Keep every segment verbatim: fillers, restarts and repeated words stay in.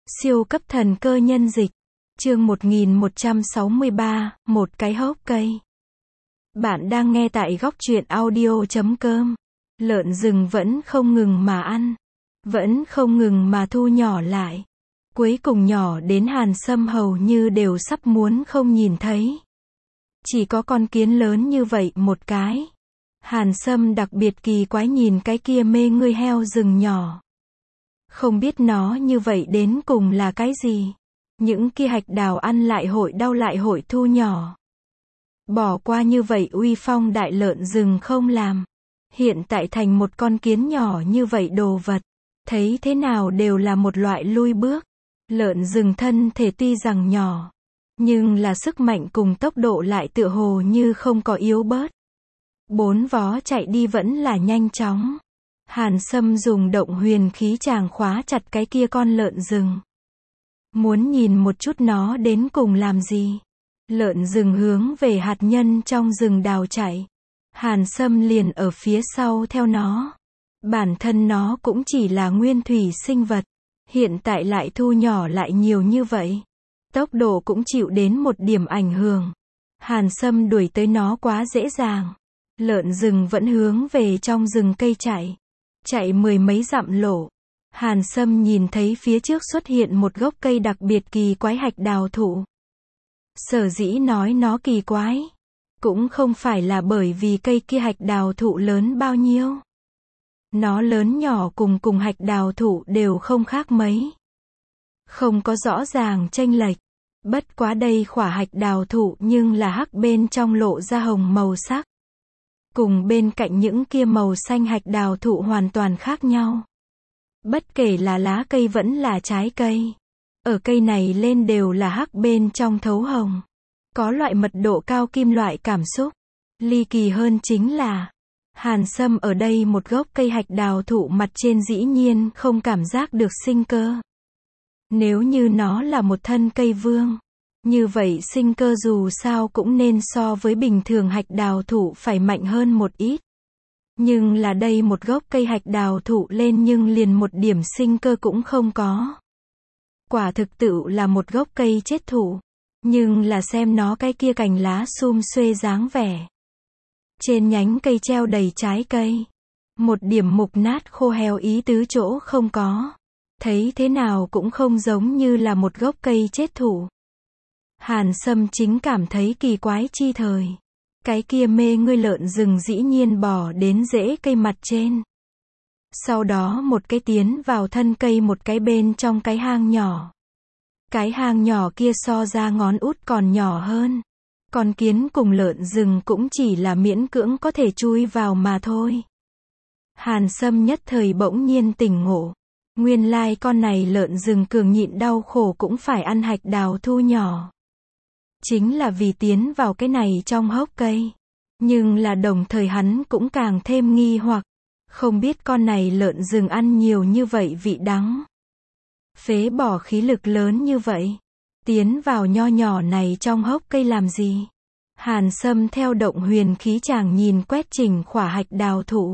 Siêu cấp thần cơ nhân dịch. Chương một nghìn một trăm sáu mươi ba, một cái hốc cây. Bạn đang nghe tại góc truyện audio chấm com. Lợn rừng vẫn không ngừng mà ăn, vẫn không ngừng mà thu nhỏ lại. Cuối cùng nhỏ đến Hàn Sâm hầu như đều sắp muốn không nhìn thấy. Chỉ có con kiến lớn như vậy một cái. Hàn Sâm đặc biệt kỳ quái nhìn cái kia mê ngươi heo rừng nhỏ. Không biết nó như vậy đến cùng là cái gì. Những kia hạch đào ăn lại hội đau lại hội thu nhỏ. Bỏ qua như vậy uy phong đại lợn rừng không làm. Hiện tại thành một con kiến nhỏ như vậy đồ vật. Thấy thế nào đều là một loại lui bước. Lợn rừng thân thể tuy rằng nhỏ, nhưng là sức mạnh cùng tốc độ lại tựa hồ như không có yếu bớt. Bốn vó chạy đi vẫn là nhanh chóng. Hàn Sâm dùng động huyền khí chàng khóa chặt cái kia con lợn rừng. Muốn nhìn một chút nó đến cùng làm gì. Lợn rừng hướng về hạt nhân trong rừng đào chạy. Hàn Sâm liền ở phía sau theo nó. Bản thân nó cũng chỉ là nguyên thủy sinh vật. Hiện tại lại thu nhỏ lại nhiều như vậy. Tốc độ cũng chịu đến một điểm ảnh hưởng. Hàn Sâm đuổi tới nó quá dễ dàng. Lợn rừng vẫn hướng về trong rừng cây chạy. Chạy mười mấy dặm lộ. Hàn Sâm nhìn thấy phía trước xuất hiện một gốc cây đặc biệt kỳ quái hạch đào thụ. Sở dĩ nói nó kỳ quái, cũng không phải là bởi vì cây kia hạch đào thụ lớn bao nhiêu. Nó lớn nhỏ cùng cùng hạch đào thụ đều không khác mấy. Không có rõ ràng chênh lệch. Bất quá đây khỏa hạch đào thụ nhưng là hắc bên trong lộ ra hồng màu sắc. Cùng bên cạnh những kia màu xanh hạch đào thụ hoàn toàn khác nhau. Bất kể là lá cây vẫn là trái cây. Ở cây này lên đều là hắc bên trong thấu hồng. Có loại mật độ cao kim loại cảm xúc. Ly kỳ hơn chính là Hàn Sâm ở đây một gốc cây hạch đào thụ mặt trên dĩ nhiên không cảm giác được sinh cơ. Nếu như nó là một thân cây vương, như vậy sinh cơ dù sao cũng nên so với bình thường hạch đào thụ phải mạnh hơn một ít. Nhưng là đây một gốc cây hạch đào thụ lên nhưng liền một điểm sinh cơ cũng không có. Quả thực tự là một gốc cây chết thụ. Nhưng là xem nó cái kia cành lá sum xuê dáng vẻ. Trên nhánh cây treo đầy trái cây. Một điểm mục nát khô héo ý tứ chỗ không có. Thấy thế nào cũng không giống như là một gốc cây chết thụ. Hàn Sâm chính cảm thấy kỳ quái chi thời. Cái kia mê ngươi lợn rừng dĩ nhiên bò đến rễ cây mặt trên. Sau đó một cái tiến vào thân cây một cái bên trong cái hang nhỏ. Cái hang nhỏ kia so ra ngón út còn nhỏ hơn. Con kiến cùng lợn rừng cũng chỉ là miễn cưỡng có thể chui vào mà thôi. Hàn Sâm nhất thời bỗng nhiên tỉnh ngộ. Nguyên lai con này lợn rừng cường nhịn đau khổ cũng phải ăn hạch đào thu nhỏ. Chính là vì tiến vào cái này trong hốc cây. Nhưng là đồng thời hắn cũng càng thêm nghi hoặc. Không biết con này lợn rừng ăn nhiều như vậy vị đắng. Phế bỏ khí lực lớn như vậy. Tiến vào nho nhỏ này trong hốc cây làm gì? Hàn Sâm theo động huyền khí chàng nhìn quét trình khỏa hạch đào thụ.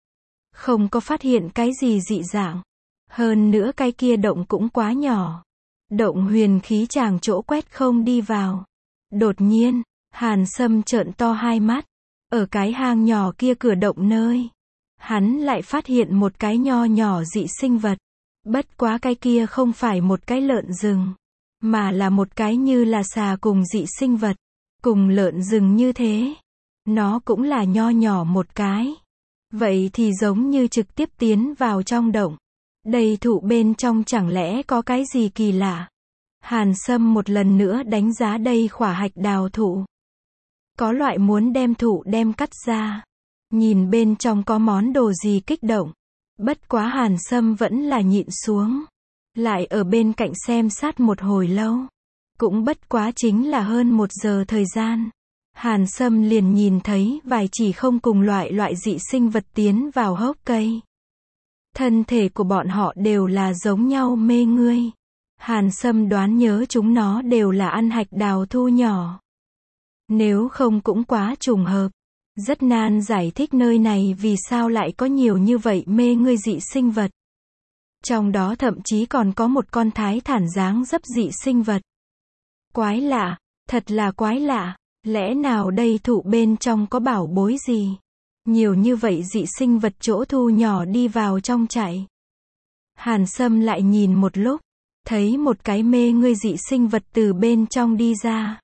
Không có phát hiện cái gì dị dạng. Hơn nữa cái kia động cũng quá nhỏ. Động huyền khí chàng chỗ quét không đi vào. Đột nhiên, Hàn Sâm trợn to hai mắt. Ở cái hang nhỏ kia cửa động nơi. Hắn lại phát hiện một cái nho nhỏ dị sinh vật. Bất quá cái kia không phải một cái lợn rừng. Mà là một cái như là xà cùng dị sinh vật. Cùng lợn rừng như thế. Nó cũng là nho nhỏ một cái. Vậy thì giống như trực tiếp tiến vào trong động. Đây thụ bên trong chẳng lẽ có cái gì kỳ lạ. Hàn Sâm một lần nữa đánh giá đây khỏa hạch đào thụ. Có loại muốn đem thụ đem cắt ra. Nhìn bên trong có món đồ gì kích động. Bất quá Hàn Sâm vẫn là nhịn xuống. Lại ở bên cạnh xem sát một hồi lâu. Cũng bất quá chính là hơn một giờ thời gian. Hàn Sâm liền nhìn thấy vài chỉ không cùng loại loại dị sinh vật tiến vào hốc cây. Thân thể của bọn họ đều là giống nhau mê ngươi. Hàn Sâm đoán nhớ chúng nó đều là ăn hạch đào thu nhỏ. Nếu không cũng quá trùng hợp. Rất nan giải thích nơi này vì sao lại có nhiều như vậy mê ngươi dị sinh vật. Trong đó thậm chí còn có một con thái thản dáng dấp dị sinh vật. Quái lạ, thật là quái lạ, lẽ nào đây thụ bên trong có bảo bối gì? Nhiều như vậy dị sinh vật chỗ thu nhỏ đi vào trong chạy. Hàn Sâm lại nhìn một lúc, thấy một cái mê ngươi dị sinh vật từ bên trong đi ra.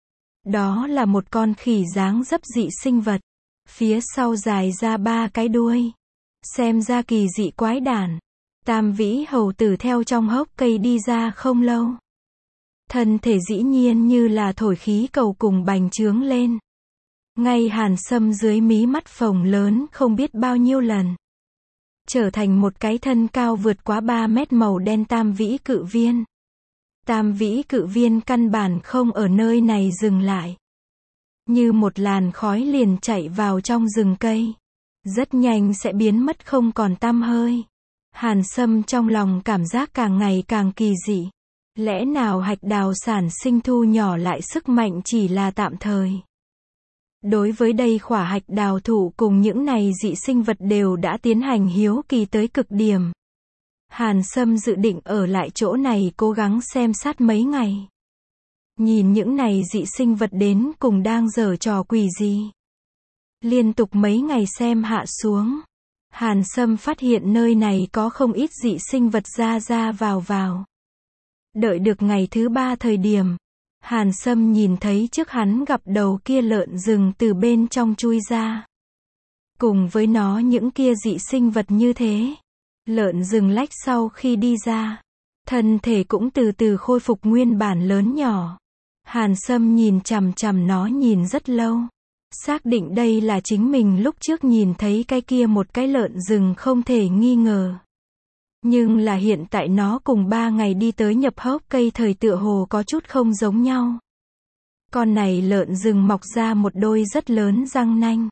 Đó là một con khỉ dáng dấp dị sinh vật, phía sau dài ra ba cái đuôi. Xem ra kỳ dị quái đản. Tam vĩ hầu tử theo trong hốc cây đi ra không lâu. Thân thể dĩ nhiên như là thổi khí cầu cùng bành trướng lên. Ngay Hàn Sâm dưới mí mắt phồng lớn không biết bao nhiêu lần. Trở thành một cái thân cao vượt quá ba mét màu đen tam vĩ cự viên. Tam vĩ cự viên căn bản không ở nơi này dừng lại. Như một làn khói liền chạy vào trong rừng cây. Rất nhanh sẽ biến mất không còn tăm hơi. Hàn Sâm trong lòng cảm giác càng ngày càng kỳ dị. Lẽ nào hạch đào sản sinh thu nhỏ lại sức mạnh chỉ là tạm thời? Đối với đây khỏa hạch đào thụ cùng những này dị sinh vật đều đã tiến hành hiếu kỳ tới cực điểm. Hàn Sâm dự định ở lại chỗ này cố gắng xem sát mấy ngày. Nhìn những này dị sinh vật đến cùng đang giở trò quỷ gì. Liên tục mấy ngày xem hạ xuống. Hàn Sâm phát hiện nơi này có không ít dị sinh vật ra ra vào vào. Đợi được ngày thứ ba thời điểm, Hàn Sâm nhìn thấy trước hắn gặp đầu kia lợn rừng từ bên trong chui ra. Cùng với nó những kia dị sinh vật như thế. Lợn rừng lách sau khi đi ra, thân thể cũng từ từ khôi phục nguyên bản lớn nhỏ. Hàn Sâm nhìn chằm chằm nó nhìn rất lâu. Xác định đây là chính mình lúc trước nhìn thấy cái kia một cái lợn rừng không thể nghi ngờ. Nhưng là hiện tại nó cùng ba ngày đi tới nhập hốc cây thời tựa hồ có chút không giống nhau. Con này lợn rừng mọc ra một đôi rất lớn răng nanh.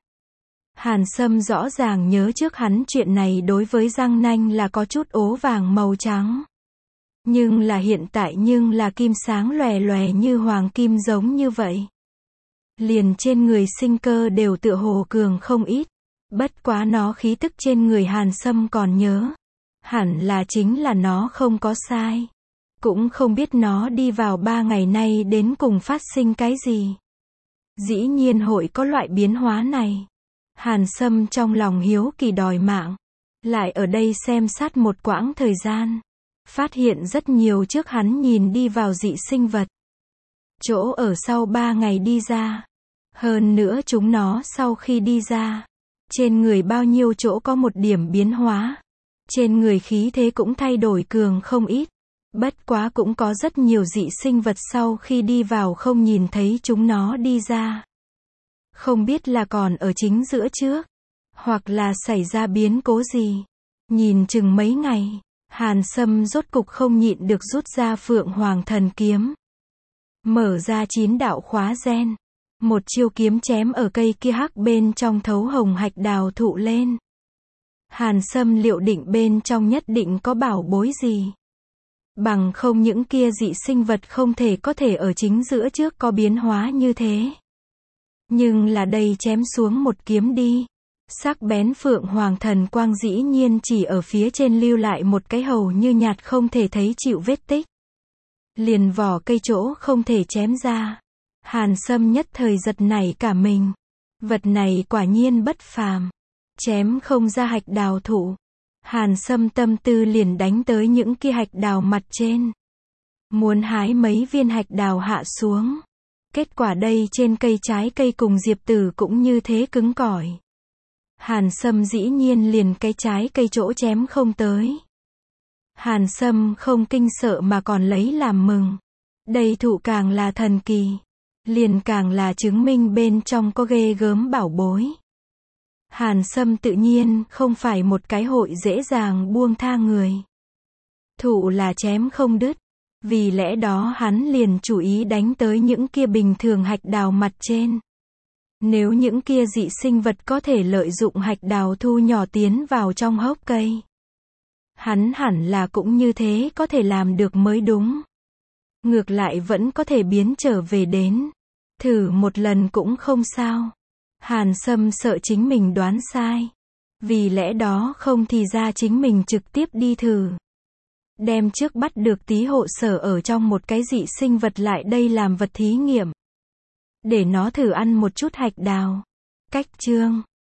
Hàn Sâm rõ ràng nhớ trước hắn chuyện này đối với răng nanh là có chút ố vàng màu trắng. Nhưng là hiện tại nhưng là kim sáng lòe lòe như hoàng kim giống như vậy. Liền trên người sinh cơ đều tựa hồ cường không ít. Bất quá nó khí tức trên người Hàn Sâm còn nhớ. Hẳn là chính là nó không có sai. Cũng không biết nó đi vào ba ngày nay đến cùng phát sinh cái gì. Dĩ nhiên hội có loại biến hóa này. Hàn Sâm trong lòng hiếu kỳ đòi mạng. Lại ở đây xem sát một quãng thời gian. Phát hiện rất nhiều trước hắn nhìn đi vào dị sinh vật. Chỗ ở sau ba ngày đi ra. Hơn nữa chúng nó sau khi đi ra. Trên người bao nhiêu chỗ có một điểm biến hóa. Trên người khí thế cũng thay đổi cường không ít. Bất quá cũng có rất nhiều dị sinh vật sau khi đi vào không nhìn thấy chúng nó đi ra. Không biết là còn ở chính giữa trước. Hoặc là xảy ra biến cố gì. Nhìn chừng mấy ngày. Hàn Sâm rốt cục không nhịn được rút ra Phượng Hoàng Thần Kiếm. Mở ra chín đạo khóa gen. Một chiêu kiếm chém ở cây kia hắc bên trong thấu hồng hạch đào thụ lên. Hàn Sâm liệu định bên trong nhất định có bảo bối gì. Bằng không những kia dị sinh vật không thể có thể ở chính giữa trước có biến hóa như thế. Nhưng là đây chém xuống một kiếm đi. Sắc bén Phượng Hoàng Thần Quang dĩ nhiên chỉ ở phía trên lưu lại một cái hầu như nhạt không thể thấy chịu vết tích. Liền vỏ cây chỗ không thể chém ra. Hàn Sâm nhất thời giật nảy cả mình. Vật này quả nhiên bất phàm. Chém không ra hạch đào thụ. Hàn Sâm tâm tư liền đánh tới những kia hạch đào mặt trên. Muốn hái mấy viên hạch đào hạ xuống. Kết quả đây trên cây trái cây cùng diệp tử cũng như thế cứng cỏi. Hàn Sâm dĩ nhiên liền cái trái cây chỗ chém không tới. Hàn Sâm không kinh sợ mà còn lấy làm mừng. Đây thụ càng là thần kỳ. Liền càng là chứng minh bên trong có ghê gớm bảo bối. Hàn Sâm tự nhiên không phải một cái hội dễ dàng buông tha người. Thụ là chém không đứt. Vì lẽ đó hắn liền chủ ý đánh tới những kia bình thường hạch đào mặt trên. Nếu những kia dị sinh vật có thể lợi dụng hạch đào thu nhỏ tiến vào trong hốc cây. Hắn hẳn là cũng như thế có thể làm được mới đúng. Ngược lại vẫn có thể biến trở về đến. Thử một lần cũng không sao. Hàn Sâm sợ chính mình đoán sai. Vì lẽ đó không thì ra chính mình trực tiếp đi thử. Đem trước bắt được tí hộ sở ở trong một cái dị sinh vật lại đây làm vật thí nghiệm. Để nó thử ăn một chút hạch đào. Cách chương